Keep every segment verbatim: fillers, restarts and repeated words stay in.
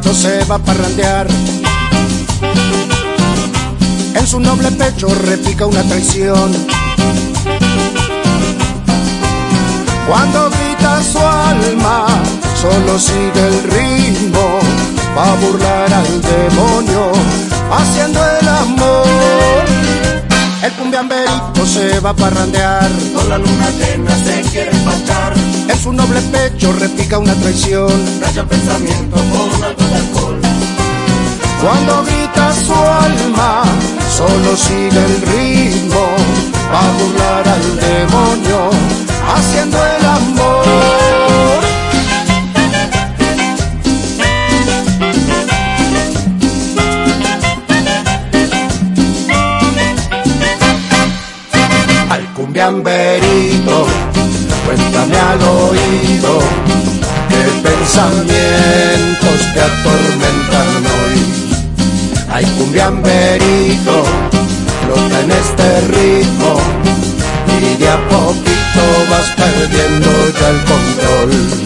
berito se va a parrandear. En su noble pecho repica una traición. Cuando grita su alma, solo sigue el ritmo, va a burlar al demonio, haciendo el amor. El cumbiamberito se va a parrandear. Con la luna llena se quiere empachar. En su noble pecho repica una traición. Raya pensamiento con algo de alcohol. Cuando grita su alma, solo sigue el ritmo, va a burlar al demonio, haciendo el amor. Al cumbiamberito, cuéntame al oído, qué pensamientos te atormentan hoy. Ay, cumbiamberito, flota en este ritmo y de a poquito vas perdiendo ya el control.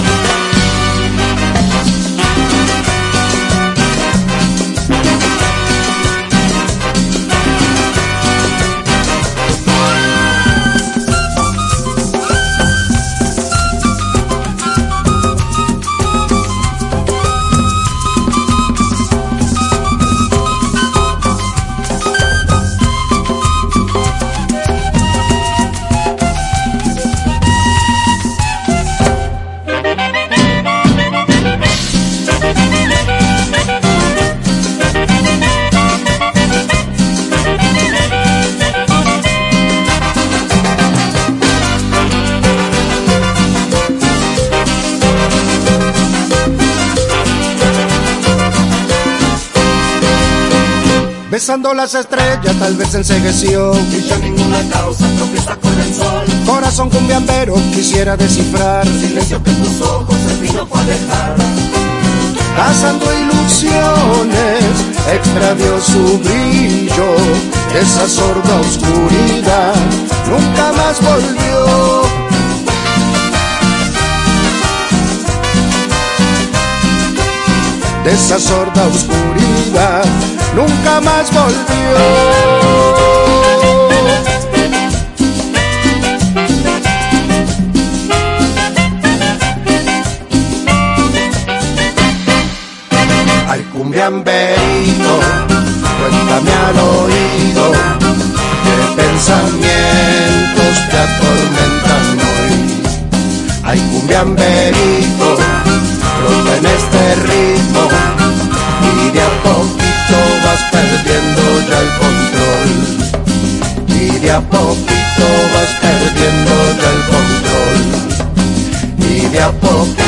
Besando las estrellas tal vez encegueció, Y ya ninguna causa tropieza con el sol. corazón cumbiambero quisiera descifrar. Silencio que tus ojos el vino puede dejar. Cazando ilusiones, extravió su brillo, esa sorda oscuridad nunca más volvió. De esa sorda oscuridad nunca más volvió. Al cumbiamberito, cuéntame al oído, qué pensamientos te atormentan hoy. Ay, cumbiamberito, flota en este ritmo y de a poquito vas perdiendo ya el control. Y de a poquito vas perdiendo ya el control. Y de a poquito